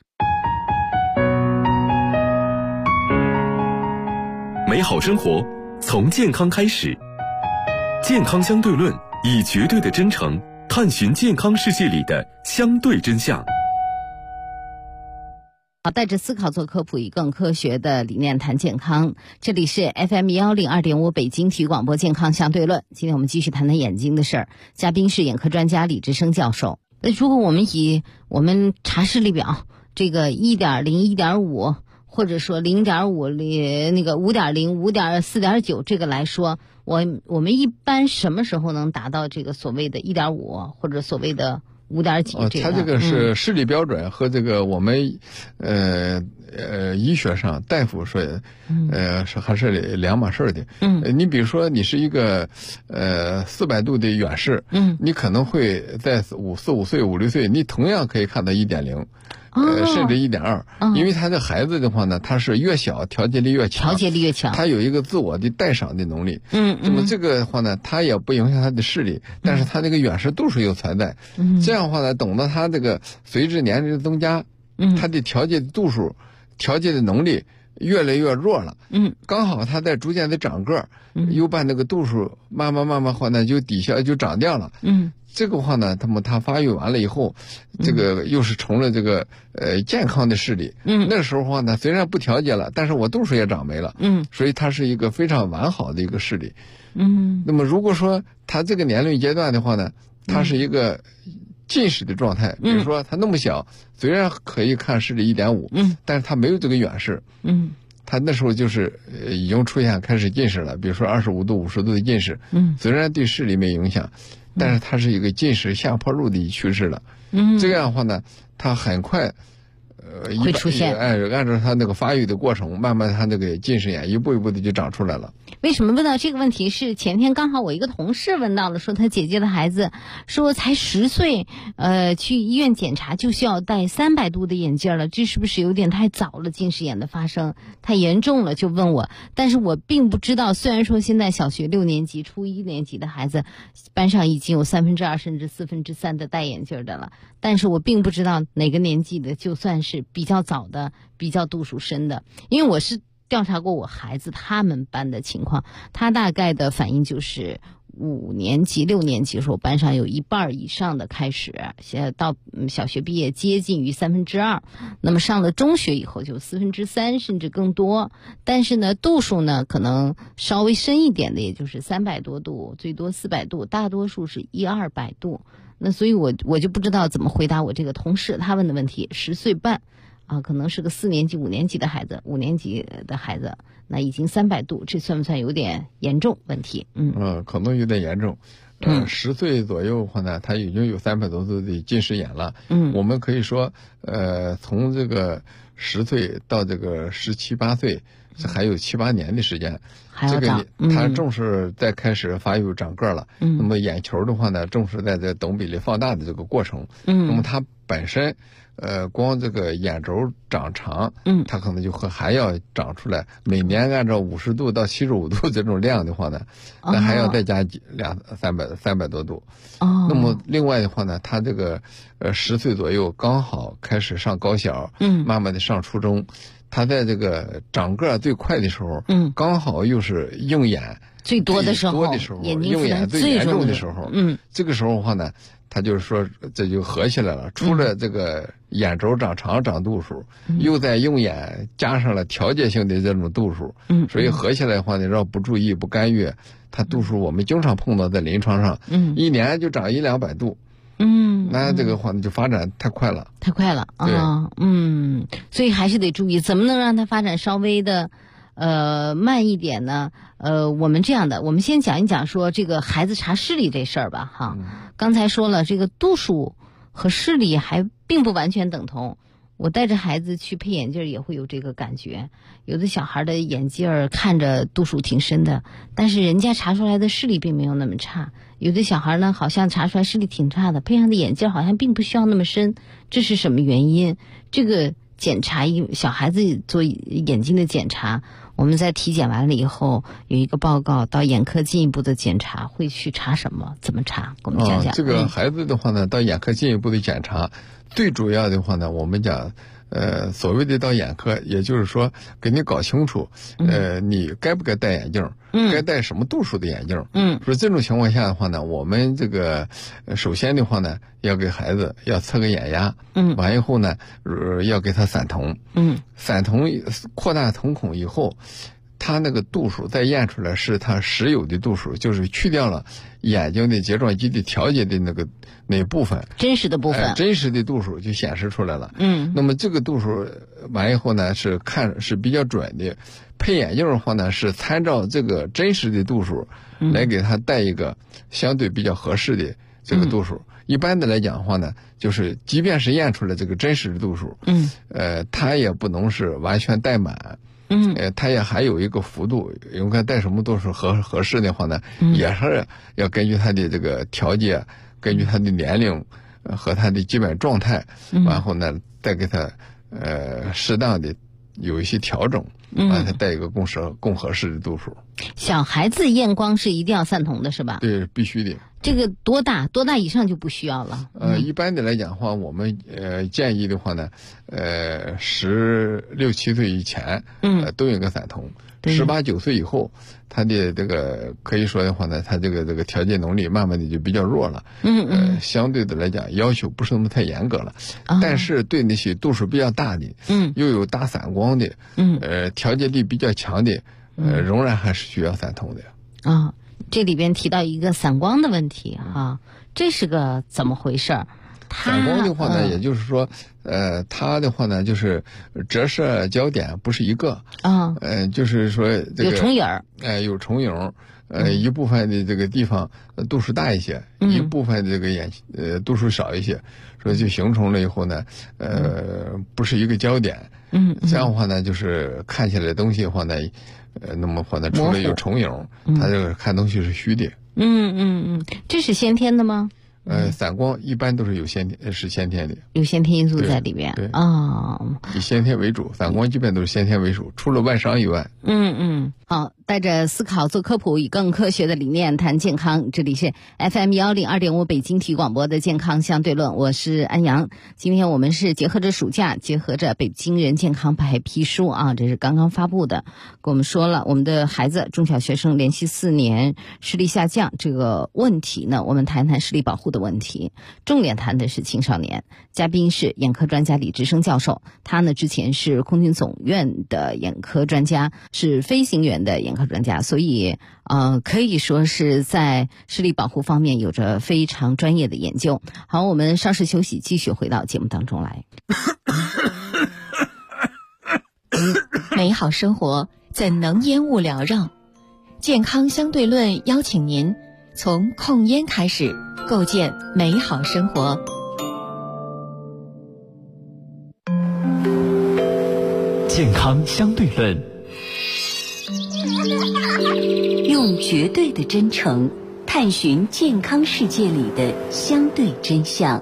美好生活从健康开始。健康相对论，以绝对的真诚探寻健康世界里的相对真相。
好，带着思考做科普，以更科学的理念谈健康。这里是 FM102.5 北京体育广播健康相对论。今天我们继续谈谈眼睛的事儿，嘉宾是眼科专家李志生教授。如果我们以我们查视力表这个1.0、1.5 或者说0.5那个5.0、4.9这个来说，我们一般什么时候能达到这个所谓的1.5或者所谓的5.几？
它这个是视力标准和这个我们医学上大夫说还是两码事的。你比如说你是一个400度的远视，你可能会在4、5岁、5、6岁，你同样可以看到1.0。甚至1.2，因为他的孩子的话呢，他是越小调节力越强，他有一个自我的代赏的能力。那么这个的话呢，他也不影响他的视力，但是他那个远视度数又存在。这样的话呢，等到他这个随着年龄的增加，他的调节度数、调节的能力越来越弱了。刚好他在逐渐的长个儿，又把那个度数慢慢话呢就抵消就长掉了。这个话呢，他发育完了以后，这个又是成了这个健康的视力。那个时候话呢，虽然不调节了，但是我度数也长没了。所以它是一个非常完好的一个视力。那么如果说他这个年龄阶段的话呢，他是一个近视的状态，比如说他那么小，虽然可以看视力1.5，但是他没有这个远视。他那时候就是已经出现开始近视了，比如说25度、50度的近视。虽然对视力没影响，但是它是一个近视下坡路的趋势了。这样的话呢，它很快
会出现。
按照它那个发育的过程，慢慢它那个近视眼一步一步的就长出来了。
为什么问到这个问题？是前天刚好我一个同事问到了，说他姐姐的孩子说才10岁，去医院检查就需要戴300度的眼镜了，这是不是有点太早了？近视眼的发生太严重了，就问我。但是我并不知道，虽然说现在小学6年级、初1年级的孩子班上已经有2/3甚至3/4的戴眼镜的了，但是我并不知道哪个年纪的就算是比较早的、比较度数深的，因为我是调查过我孩子他们班的情况，他大概的反应就是5年级、6年级的时候，班上有1半以上的开始，现在到小学毕业接近于2/3，那么上了中学以后就3/4甚至更多。但是呢，度数呢可能稍微深一点的，也就是300多度，最多400度，大多数是100-200度。那所以我就不知道怎么回答我这个同事他问的问题。10岁半可能是个4年级、5年级的孩子，5年级的孩子，那已经300度，这算不算有点严重问题？
可能有点严重。10岁左右的话呢，他已经有300多度的近视眼了。我们可以说，从这个10岁到这个17、18岁，这还有7、8年的时间。这个他正是在开始发育长个了。那么眼球的话呢，正是在这等比例放大的这个过程。那么他本身光这个眼轴长长，它可能就还要长出来。每年按照50度到75度这种量的话呢，那还要再加300多度。那么另外的话呢，他这个10岁左右刚好开始上高小，慢慢的上初中。他在这个长个最快的时候，刚好又是硬眼
最多的时候，
硬眼最严重的时候，这个时候的话呢，他就是说这就合起来了，除了这个眼轴长长长度数，又在硬眼加上了调节性的这种度数，所以合起来的话呢，要不注意不干预，它度数我们经常碰到在临床上，一年就长100-200度。那这个话呢就发展太快了，
啊，所以还是得注意，怎么能让它发展稍微的慢一点呢？我们这样的，我们先讲一讲说这个孩子查视力这事儿吧，哈。刚才说了，这个度数和视力还并不完全等同。我带着孩子去配眼镜也会有这个感觉，有的小孩的眼镜看着度数挺深的，但是人家查出来的视力并没有那么差。有的小孩呢，好像查出来视力挺差的，配上的眼镜好像并不需要那么深，这是什么原因？这个检查小孩子做眼睛的检查，我们在体检完了以后有一个报告，到眼科进一步的检查会去查什么？怎么查？我们讲讲。
这个孩子的话呢，到眼科进一步的检查，最主要的话呢，我们讲。所谓的到眼科，也就是说给你搞清楚，你该不该戴眼镜，该戴什么度数的眼镜。说这种情况下的话呢，我们这个首先的话呢，要给孩子要测个眼压，完以后呢，要给他散瞳，散瞳扩大瞳孔以后， 它那个度数再验出来是它实有的度数，就是去掉了眼睛的睫状肌的调节的那部分，
真实的部分，
真实的度数就显示出来了。那么这个度数完以后呢，是比较准的。配眼镜的话呢，是参照这个真实的度数来给它戴一个相对比较合适的这个度数。一般的来讲的话呢，就是即便是验出来这个真实的度数，它也不能是完全戴满。它也还有一个幅度，应该戴什么度数合适的话呢，也是要根据它的这个条件，根据它的年龄和它的基本状态，然后呢再给它适当的有一些调整，把它戴一个更合适的度数。
小孩子验光是一定要散瞳的是吧？
对，必须的。
这个多大以上就不需要了？
一般的来讲的话，我们建议的话呢，16、17岁以前都应该散瞳。18、19岁以后，他的这个可以说的话呢，他这个调节能力慢慢的就比较弱了。相对的来讲，要求不是那么太严格了。但是对那些度数比较大的，又有大散光的，调节力比较强的，仍然还是需要散瞳的。
这里边提到一个散光的问题这是个怎么回事？
散光的话呢，也就是说，它的话呢，就是折射焦点不是一个就是说这个
有重影
有重影，一部分的这个地方度数大一些，一部分的这个度数少一些，所以就形成了以后呢，不是一个焦点。这样的话呢，就是看起来东西的话呢，那么话呢，除了有重影，它这个看东西是虚的。
这是先天的吗？
散光一般都是是先天的，
有先天因素在里边。
对以先天为主，散光基本都是先天为主，除了外伤以外。
好，带着思考做科普，以更科学的理念谈健康。这里是 FM102.5北京体育广播的健康相对论，我是安阳。今天我们是结合着暑假，结合着北京人健康白皮书这是刚刚发布的，跟我们说了我们的孩子中小学生连续4年视力下降这个问题呢，我们谈一谈视力保护的问题，重点谈的是青少年。嘉宾是眼科专家李志生教授，他呢之前是空军总院的眼科专家，是飞行员的眼科专家，所以可以说是在视力保护方面有着非常专业的研究。好，我们稍事休息，继续回到节目当中来。
美好生活怎能烟雾缭绕？健康相对论邀请您从控烟开始，构建美好生活。
健康相对论，
用绝对的真诚探寻健康世界里的相对真相。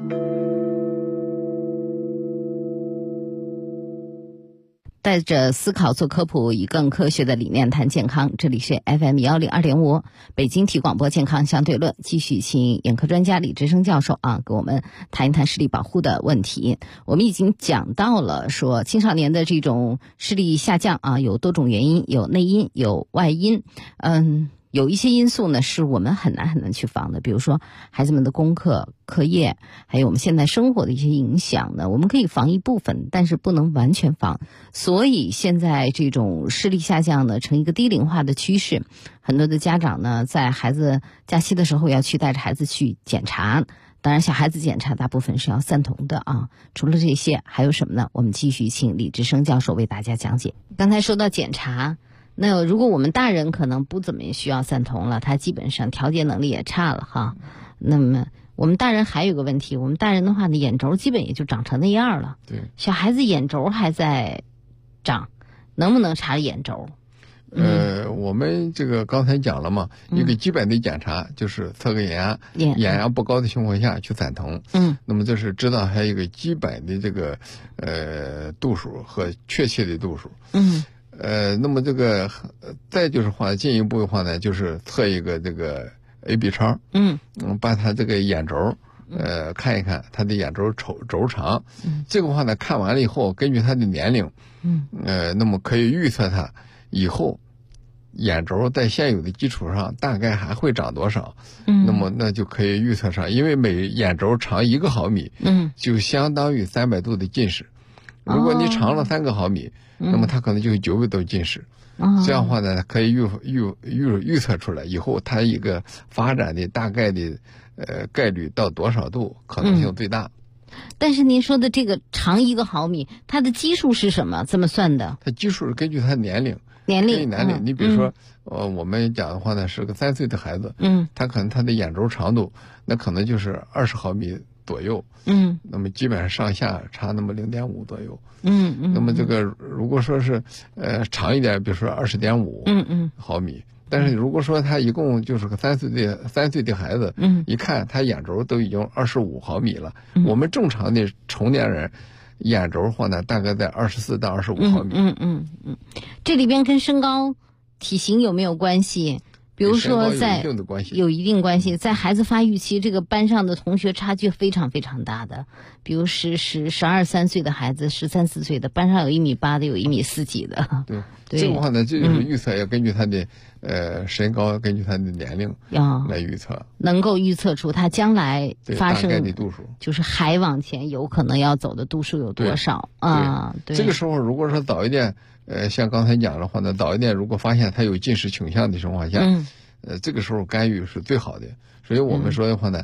带着思考做科普，以更科学的理念谈健康。这里是 FM102.5 北京体育广播健康相对论，继续请眼科专家李志生教授给我们谈一谈视力保护的问题。我们已经讲到了说青少年的这种视力下降有多种原因，有内因有外因。有一些因素呢是我们很难去防的，比如说孩子们的功课、课业，还有我们现在生活的一些影响呢，我们可以防一部分，但是不能完全防。所以现在这种视力下降呢成一个低龄化的趋势，很多的家长呢在孩子假期的时候要去带着孩子去检查。当然小孩子检查大部分是要散瞳的除了这些还有什么呢？我们继续请李志生教授为大家讲解。刚才说到检查，那如果我们大人可能不怎么需要散瞳了，他基本上调节能力也差了那么我们大人还有个问题，我们大人的话呢，眼轴基本也就长成那样了。
对，
小孩子眼轴还在长，能不能查眼轴？
我们这个刚才讲了嘛，一个基本的检查就是测个眼压不高的情况下去散瞳。那么这是知道还有一个基本的这个度数和确切的度数。那么这个再就是话进一步的话呢，就是测一个这个 AB 超，把他这个眼轴看一看他的眼轴轴长，这个话呢看完了以后，根据他的年龄，那么可以预测他以后眼轴在现有的基础上大概还会长多少，那么那就可以预测上，因为每眼轴长1个毫米，就相当于300度的近视。 如果你长了3个毫米，那么他可能就有9个都近视。这样的话呢，可以预测出来以后他一个发展的大概的概率到多少度，可能性最大。
但是您说的这个长1个毫米，它的基数是什么？怎么算的？
它基数是根据他年龄。你比如说，我们讲的话呢，是个3岁的孩子，他可能他的眼轴长度，那可能就是20毫米左右，那么基本上上下差那么0.5左右，那么这个如果说是长一点，比如说20.5毫米，但是如果说他一共就是个3岁的孩子，一看他眼轴都已经25毫米了，我们正常的成年人眼轴的话呢，大概在24到25毫米。
这里边跟身高、体型有没有关系？比如说有一定关系，在孩子发育期，这个班上的同学差距非常非常大的，比如12、13岁的孩子，13、14岁的班上有1.8米的，有1.4米几的。
对，这个话呢，这就是预测，要根据他的身高，根据他的年龄来预测，
能够预测出他将来发生
大概的度数，
就是还往前有可能要走的度数有多少啊？对，
这个时候如果说早一点。像刚才讲的话呢，早一点如果发现他有近视倾向的情况下，这个时候干预是最好的。所以我们说的话呢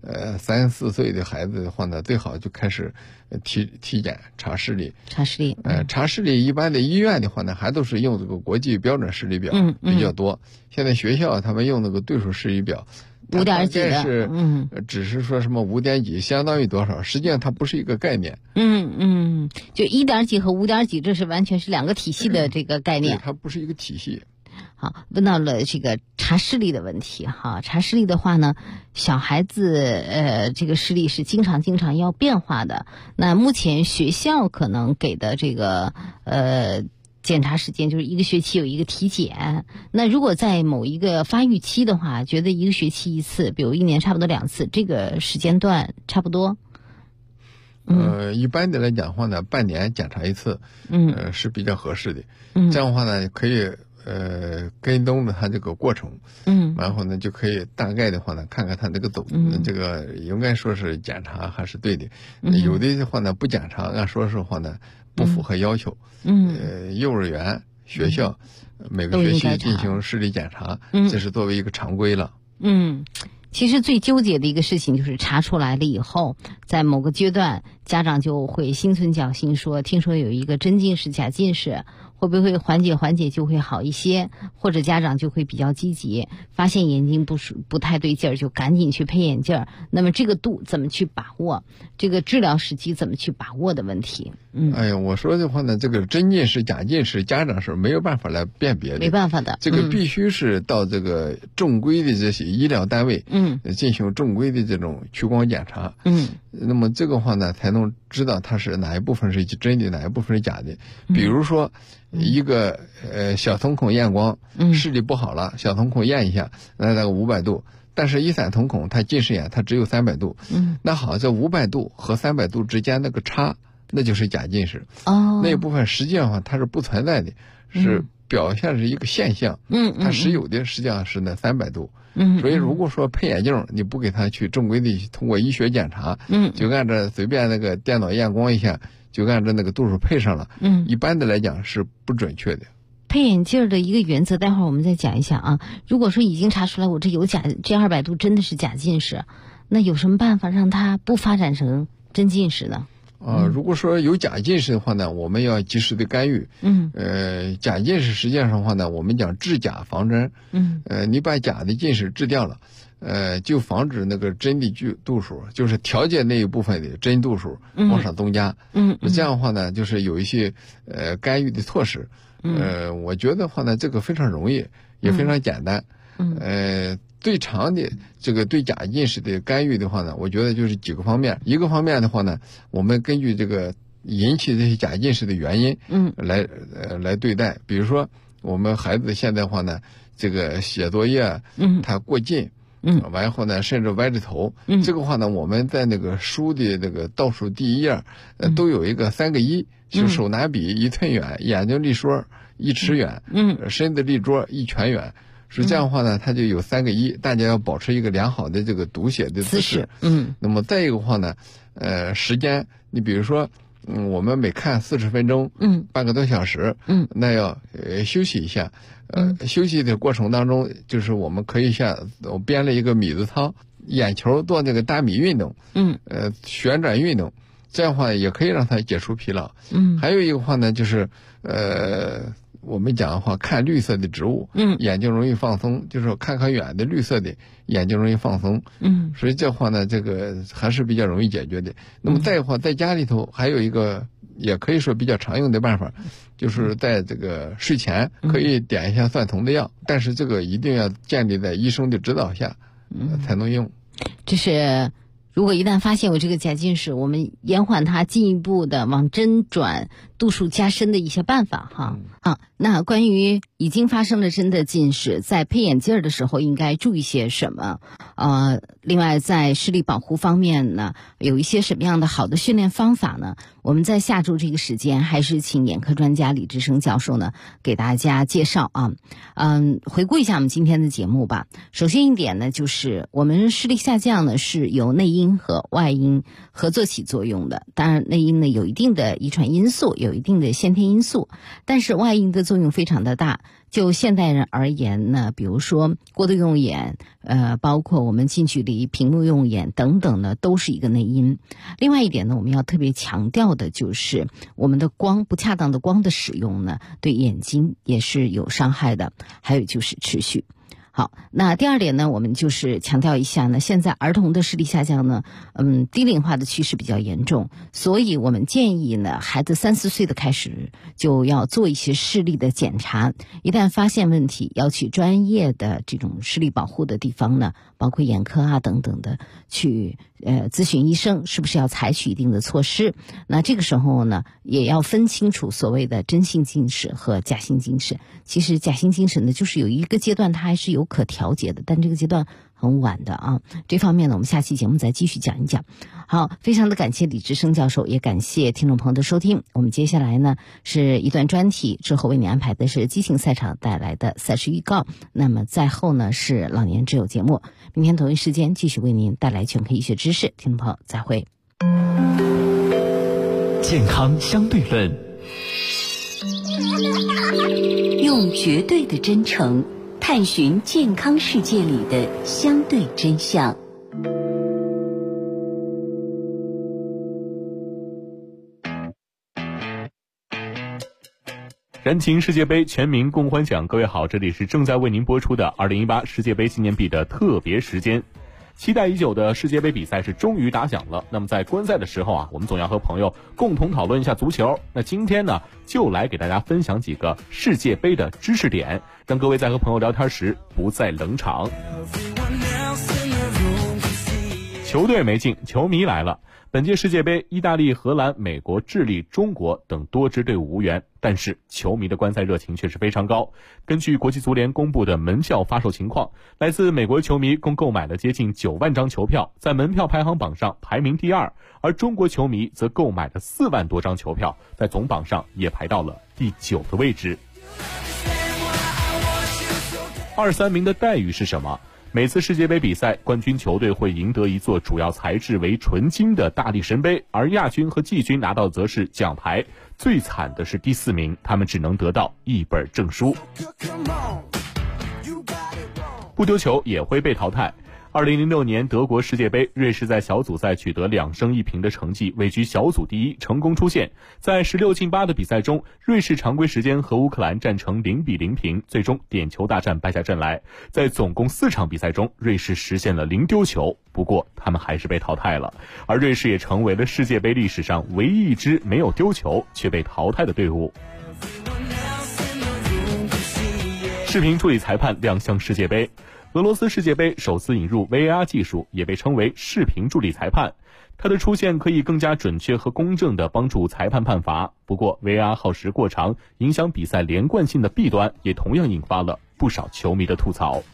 ，3、4岁的孩子的话呢，最好就开始体检查视力。查视力一般的医院的话呢，还都是用这个国际标准视力表比较多。现在学校他们用那个对数视力表。
5点几的，
只是说什么5点几相当于多少，实际上它不是一个概念。
就1点几和5点几，这是完全是2个体系的这个概念。
它不是一个体系。
好，问到了这个查视力的问题哈。查视力的话呢，小孩子这个视力是经常要变化的。那目前学校可能给的这个检查时间就是1个学期有1个体检。那如果在某一个发育期的话，觉得1个学期1次，比如1年差不多2次，这个时间段差不多。
一般的来讲的话呢，半年检查1次，是比较合适的。这样的话呢，可以跟踪着他这个过程，然后呢就可以大概的话呢，看看他这个这个应该说是检查还是对的。有的话呢不检查，按说是话呢不符合要求。幼儿园、学校每个学期进行视力检查，这是作为一个常规了。
其实最纠结的一个事情就是查出来了以后，在某个阶段，家长就会心存侥幸说，听说有一个真近视、假近视，会不会缓解就会好一些，或者家长就会比较积极，发现眼睛不太对劲儿，就赶紧去配眼镜儿。那么这个度怎么去把握，这个治疗时机怎么去把握的问题。
哎呀，我说的话呢，这个真近视、假近视，家长是没有办法来辨别的，
没办法的。
这个必须是到这个正规的这些医疗单位，进行正规的这种屈光检查，那么这个话呢，才能知道它是哪一部分是真的，哪一部分是假的。比如说，一个小瞳孔验光，视力不好了，小瞳孔验一下，那个500度。但是1散瞳孔它近视眼它只有300度，那好，这500度和300度之间那个差，那就是假近视。那一部分实际上它是不存在的，是表现是一个现象。它实有的实际上是那300度。所以如果说配眼镜，你不给他去正规的通过医学检查，就按照随便那个电脑验光一下，就按照那个度数配上了，一般的来讲是不准确的。
配眼镜的一个原则，待会儿我们再讲一下啊。如果说已经查出来我这有这200度真的是假近视，那有什么办法让它不发展成真近视呢？
如果说有假近视的话呢，我们要及时的干预。假近视实际上的话呢，我们讲治假防真。你把假的近视治掉了，就防止那个真的度数，就是调节那一部分的真度数往上增加。这样的话呢，就是有一些干预的措施。我觉得话呢，这个非常容易，也非常简单。最长的这个对假近视的干预的话呢，我觉得就是几个方面。一个方面的话呢，我们根据这个引起这些假近视的原因，来对待。比如说我们孩子现在的话呢，这个写作业，他过近，完后呢，甚至歪着头，这个话呢，我们在那个书的那个倒数第1页，都有一个3个1，就手拿笔1寸远，眼睛立说1尺远，身子立桌1拳远。是这样的话呢，它就有3个1，大家要保持一个良好的这个读写的姿势。那么再一个话呢，时间，你比如说， 我们每看40分钟，半个多小时，那要休息一下。休息的过程当中，就是我们可以像我编了一个米字操，眼球做那个大米运动，旋转运动，这样的话也可以让它解除疲劳。还有一个话呢，就是我们讲的话，看绿色的植物，眼睛容易放松，就是看远的绿色的眼睛容易放松，所以这话呢，这个还是比较容易解决的。那么再的话，在家里头还有一个也可以说比较常用的办法，就是在这个睡前可以点一下蒜酮的药，但是这个一定要建立在医生的指导下，才能用。
这是如果一旦发现有这个假近视，我们延缓它进一步的往针转度数加深的一些办法哈。那关于已经发生了真的近视，在配眼镜的时候应该注意些什么？另外在视力保护方面呢，有一些什么样的好的训练方法呢？我们在下周这个时间还是请眼科专家李志生教授呢给大家介绍啊。回顾一下我们今天的节目吧。首先一点呢，就是我们视力下降呢是由内因和外因合作起作用的。当然内因呢有一定的遗传因素，有一定的先天因素，但是外因的作用非常的大。就现代人而言呢，比如说过度用眼，包括我们近距离屏幕用眼等等呢，都是一个内因。另外一点呢，我们要特别强调的就是我们的不恰当的光的使用呢，对眼睛也是有伤害的。还有就是持续。好，那第二点呢，我们就是强调一下呢，现在儿童的视力下降呢，低龄化的趋势比较严重，所以我们建议呢，孩子3、4岁的开始就要做一些视力的检查，一旦发现问题，要去专业的这种视力保护的地方呢，包括眼科啊等等的，去咨询医生是不是要采取一定的措施。那这个时候呢，也要分清楚所谓的真性近视和假性近视。其实假性近视呢，就是有一个阶段它还是有可调节的，但这个阶段很晚的啊。这方面呢，我们下期节目再继续讲一讲。好，非常的感谢李志生教授，也感谢听众朋友的收听。我们接下来呢是一段专题，之后为你安排的是激情赛场带来的赛事预告。那么在后呢是老年之友节目，明天同一时间继续为您带来全科医学知识。听众朋友再会。
健康相对论，
用绝对的真诚探寻健康世界里的相对真相。
燃情世界杯，全民共欢享。各位好，这里是正在为您播出的2018世界杯纪念币的特别时间。期待已久的世界杯比赛是终于打响了。那么在观赛的时候啊，我们总要和朋友共同讨论一下足球。那今天呢，就来给大家分享几个世界杯的知识点，让各位在和朋友聊天时不再冷场。球队没进，球迷来了。本届世界杯，意大利、荷兰、美国、智利、中国等多支队伍无缘，但是球迷的观赛热情却是非常高。根据国际足联公布的门票发售情况，来自美国球迷共购买了接近9万张球票，在门票排行榜上排名第2，而中国球迷则购买了4万多张球票，在总榜上也排到了第9个位置。2、3名的待遇是什么？每次世界杯比赛，冠军球队会赢得一座主要材质为纯金的大力神杯，而亚军和季军拿到则是奖牌。最惨的是第4名，他们只能得到一本证书。不丢球也会被淘汰。2006年德国世界杯，瑞士在小组赛取得2胜1平的成绩，位居小组第1，成功出线。在16进8的比赛中，瑞士常规时间和乌克兰战成0-0平，最终点球大战败下阵来。在总共4场比赛中，瑞士实现了0丢球，不过他们还是被淘汰了。而瑞士也成为了世界杯历史上唯一一支没有丢球却被淘汰的队伍。视频助理裁判亮相世界杯。俄罗斯世界杯首次引入 VAR 技术，也被称为视频助理裁判。它的出现可以更加准确和公正地帮助裁判判罚。不过 VAR 耗时过长，影响比赛连贯性的弊端，也同样引发了不少球迷的吐槽。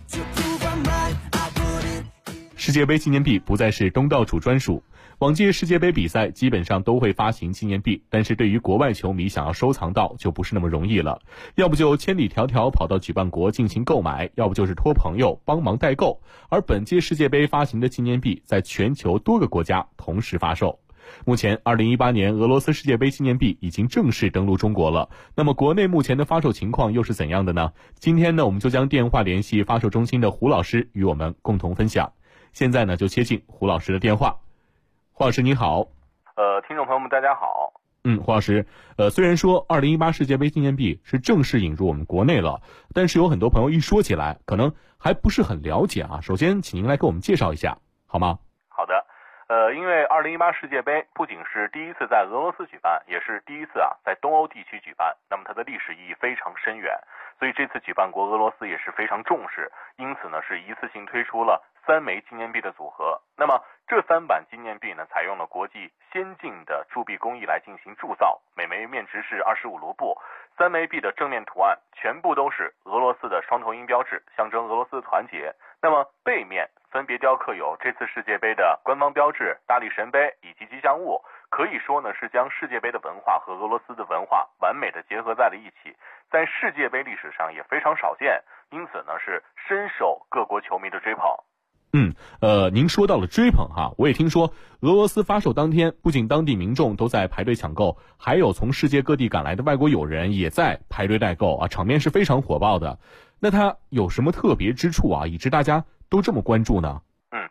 世界杯纪念币不再是东道主专属。往届世界杯比赛基本上都会发行纪念币，但是对于国外球迷想要收藏到就不是那么容易了，要不就千里迢迢跑到举办国进行购买，要不就是托朋友帮忙代购。而本届世界杯发行的纪念币在全球多个国家同时发售。
目前2018年俄罗斯世界杯纪念币已经正式登陆中国了。那么国内目前的发售情况又是怎样的呢？今天呢，我们就将电话联系发售中心的胡老师与我们共同分享。现在呢，就接进胡老师的电话。胡老师您好。
听众朋友们大家好。
胡老师，虽然说2018世界杯纪念币是正式引入我们国内了，但是有很多朋友一说起来可能还不是很了解啊。首先请您来给我们介绍一下好吗？
好的。因为2018世界杯不仅是第一次在俄罗斯举办，也是第一次在东欧地区举办，那么它的历史意义非常深远，所以这次举办国俄罗斯也是非常重视，因此呢是一次性推出了3枚纪念币的组合。那么这3版纪念币呢，采用了国际先进的铸币工艺来进行铸造，每枚面值是25卢布，3枚币的正面图案全部都是俄罗斯的双头鹰标志，象征俄罗斯的团结。那么背面分别雕刻有这次世界杯的官方标志、大力神杯以及吉祥物，可以说呢是将世界杯的文化和俄罗斯的文化完美的结合在了一起，在世界杯历史上也非常少见，因此呢是深受各国球迷的追捧。
您说到了追捧哈，我也听说俄罗斯发售当天，不仅当地民众都在排队抢购，还有从世界各地赶来的外国友人也在排队代购啊，场面是非常火爆的。那它有什么特别之处啊，以致大家都这么关注呢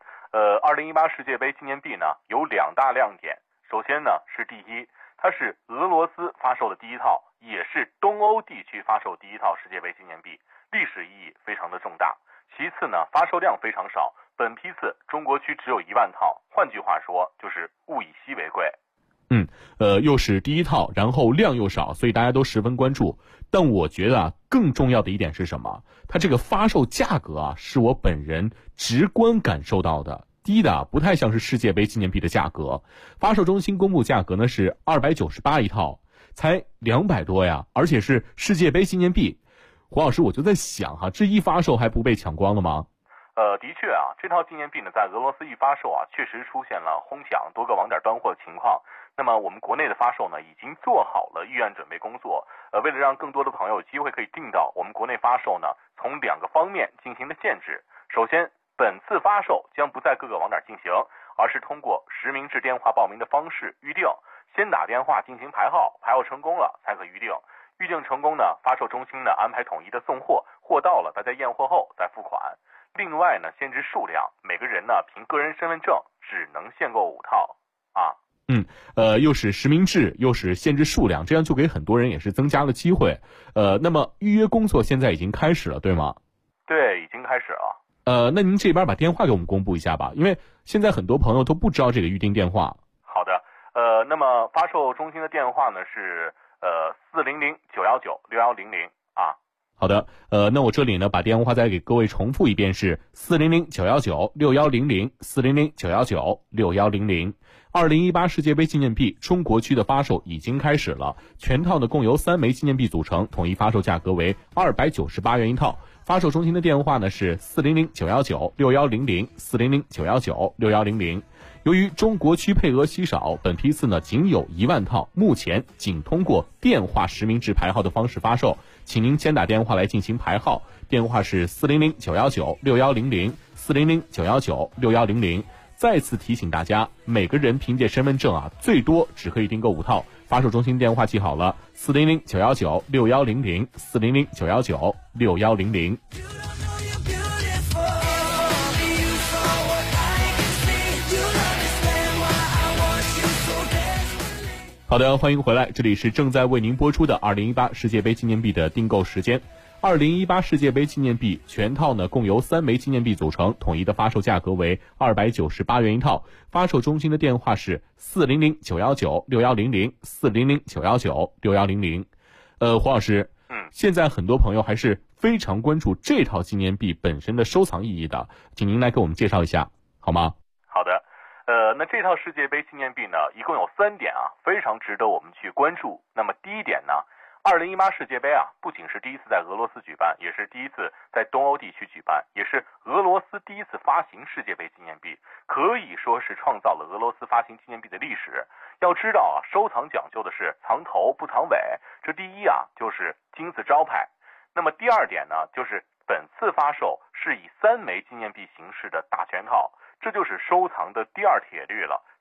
？2018世界杯纪念币呢有2大亮点。首先呢是第一，它是俄罗斯发售的第一套，也是东欧地区发售第一套世界杯纪念币，历史意义非常的重大。其次呢，发售量非常少，本批次中国区只有1万套，换句话说就是物以稀为贵。
又是第一套，然后量又少，所以大家都十分关注。但我觉得更重要的一点是什么？它这个发售价格是我本人直观感受到的，低的不太像是世界杯纪念币的价格。发售中心公布价格呢是298一套，才200多呀，而且是世界杯纪念币。胡老师，我就在想这一发售还不被抢光了吗？
的确这套纪念币呢，在俄罗斯一发售确实出现了哄抢、多个网点端货的情况。那么我们国内的发售呢，已经做好了预案准备工作。为了让更多的朋友有机会可以订到，我们国内发售呢，从2个方面进行了限制。首先，本次发售将不在各个网点进行，而是通过实名制电话报名的方式预定，先打电话进行排号，排号成功了才可预定。预定成功呢，发售中心呢安排统一的送货，货到了大家验货后再付款。另外呢，限制数量，每个人呢凭个人身份证只能限购5套
又是实名制，又是限制数量，这样就给很多人也是增加了机会。那么预约工作现在已经开始了，对吗？
对，已经开始了。
那您这边把电话给我们公布一下吧，因为现在很多朋友都不知道这个预订电话。
好的，那么发售中心的电话呢是400-919-6100
好的，那我这里呢把电话再给各位重复一遍，是400-919-6100 400-919-6100。2018世界杯纪念币中国区的发售已经开始了，全套呢共由3枚纪念币组成，统一发售价格为298元一套。发售中心的电话呢是400-919-6100 400-919-6100。由于中国区配额稀少，本批次呢仅有1万套，目前仅通过电话实名制排号的方式发售，请您先打电话来进行排号，电话是400-919-6100 400-919-6100。再次提醒大家，每个人凭借身份证最多只可以订购5套。发售中心电话记好了，400-919-6100 400-919-6100。好的，欢迎回来，这里是正在为您播出的2018世界杯纪念币的订购时间。2018世界杯纪念币全套呢共由3枚纪念币组成，统一的发售价格为298元一套。发售中心的电话是400-919-6100 400-919-6100。胡老师，现在很多朋友还是非常关注这套纪念币本身的收藏意义的，请您来给我们介绍一下好吗？
好的，那这套世界杯纪念币呢，一共有3点非常值得我们去关注。那么第一点呢，2018世界杯不仅是第一次在俄罗斯举办，也是第一次在东欧地区举办，也是俄罗斯第一次发行世界杯纪念币，可以说是创造了俄罗斯发行纪念币的历史。要知道收藏讲究的是藏头不藏尾，这第一就是金字招牌。那么第2点呢，就是本次发售是以3枚纪念币形式的大全套，这就是收藏的第2铁律了。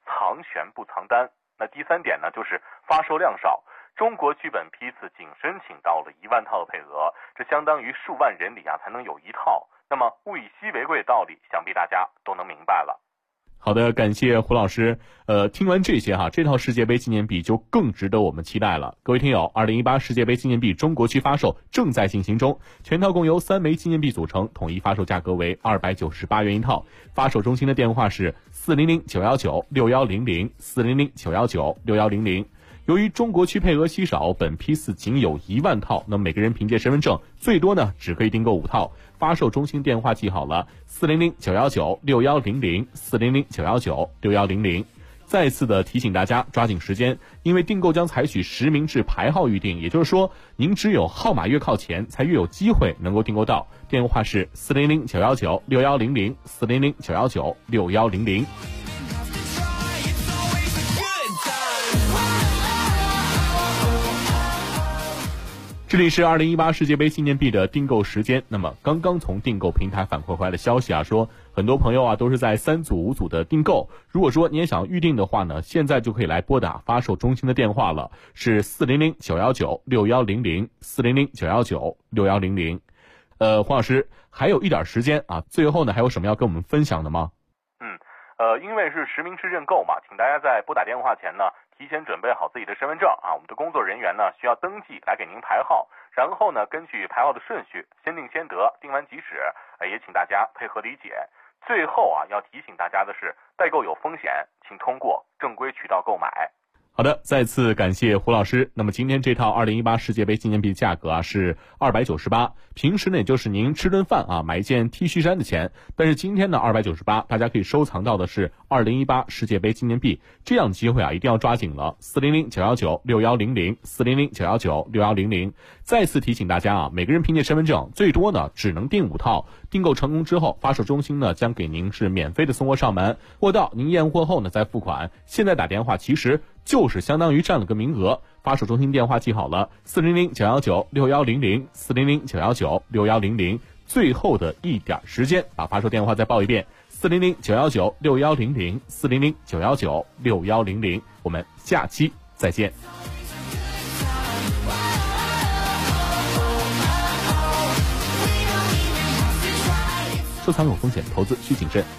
藏权不藏单。那第3点呢，就是发售量少。中国剧本批次仅申请到了1万套的配额，这相当于数万人里才能有1套。那么物以稀为贵的道理，想必大家都能明白了。
好的，感谢胡老师。听完这些这套世界杯纪念币就更值得我们期待了。各位听友，2018世界杯纪念币中国区发售正在进行中，全套共由3枚纪念币组成，统一发售价格为298元一套。发售中心的电话是400-919-6100 400-919-6100。由于中国区配额稀少，本批次仅有1万套，那么每个人凭借身份证最多呢只可以订购5套。发售中心电话记好了，400-919-6100 400-919-6100。再次的提醒大家抓紧时间，因为订购将采取实名制排号预订，也就是说您只有号码越靠前才越有机会能够订购到。电话是400-919-6100 400-919-6100。这里是2018世界杯纪念币的订购时间。那么刚刚从订购平台反馈回来的消息说很多朋友都是在3组5组的订购。如果说你也想预定的话呢，现在就可以来拨打发售中心的电话了，是400-919-6100 400-919-6100。黄老师还有一点时间最后呢还有什么要跟我们分享的吗？
因为是实名制认购嘛，请大家在拨打电话前呢提前准备好自己的身份证我们的工作人员呢需要登记来给您排号，然后呢根据排号的顺序先定先得，定完即止，也请大家配合理解。最后要提醒大家的是，代购有风险，请通过正规渠道购买。
好的，再次感谢胡老师。那么今天这套2018世界杯纪念币价格是298，平时呢也就是您吃顿饭买一件 T 恤衫的钱，但是今天呢298，大家可以收藏到的是2018世界杯纪念币，这样机会一定要抓紧了。400-919-6100 400-919-6100。再次提醒大家每个人凭借身份证最多呢只能订5套，订购成功之后，发售中心呢将给您是免费的送货上门，货到您验货后呢再付款。现在打电话其实就是相当于占了个名额。发售中心电话记好了，400-919-6100 400-919-6100。最后的一点时间，把发售电话再报一遍，400-919-6100 400-919-6100。我们下期再见。收藏有风险，投资需谨慎。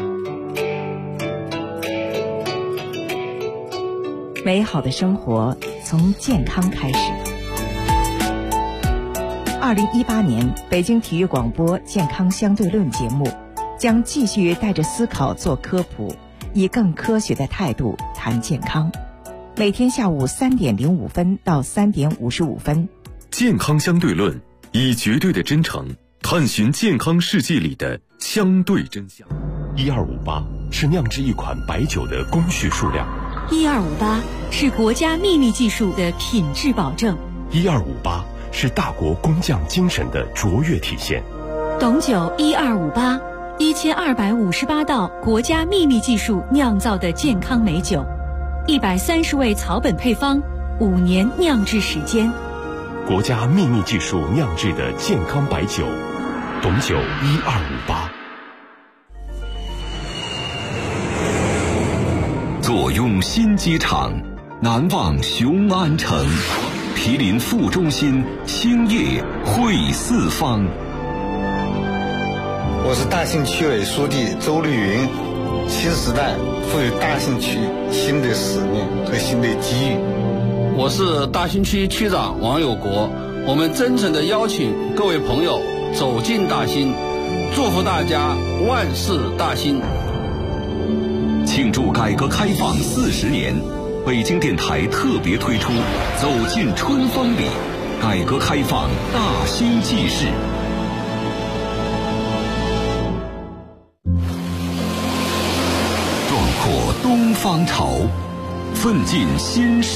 美好的生活从健康开始。2018年北京体育广播健康相对论节目将继续带着思考做科普，以更科学的态度谈健康。每天下午3点05分到3点55分。
健康相对论，以绝对的真诚探寻健康世界里的相对真相。
1258是酿制一款白酒的工序数量。
1258是国家秘密技术的品质保证。
1258是大国工匠精神的卓越体现。
董酒1258 1258道国家秘密技术酿造的健康美酒，130味草本配方，5年酿制时间。
国家秘密技术酿制的健康白酒，董酒1258。
坐拥新机场，难忘雄安城，毗邻副中心，兴业汇四方。
我是大兴区委书记周绿云。新时代赋予大兴区新的使命和新的机遇。
我是大兴区区长王有国。我们真诚地邀请各位朋友走进大兴，祝福大家万事大兴。
庆祝改革开放40年，北京电台特别推出走进春风里，改革开放大兴纪事。壮阔东方潮，奋进新时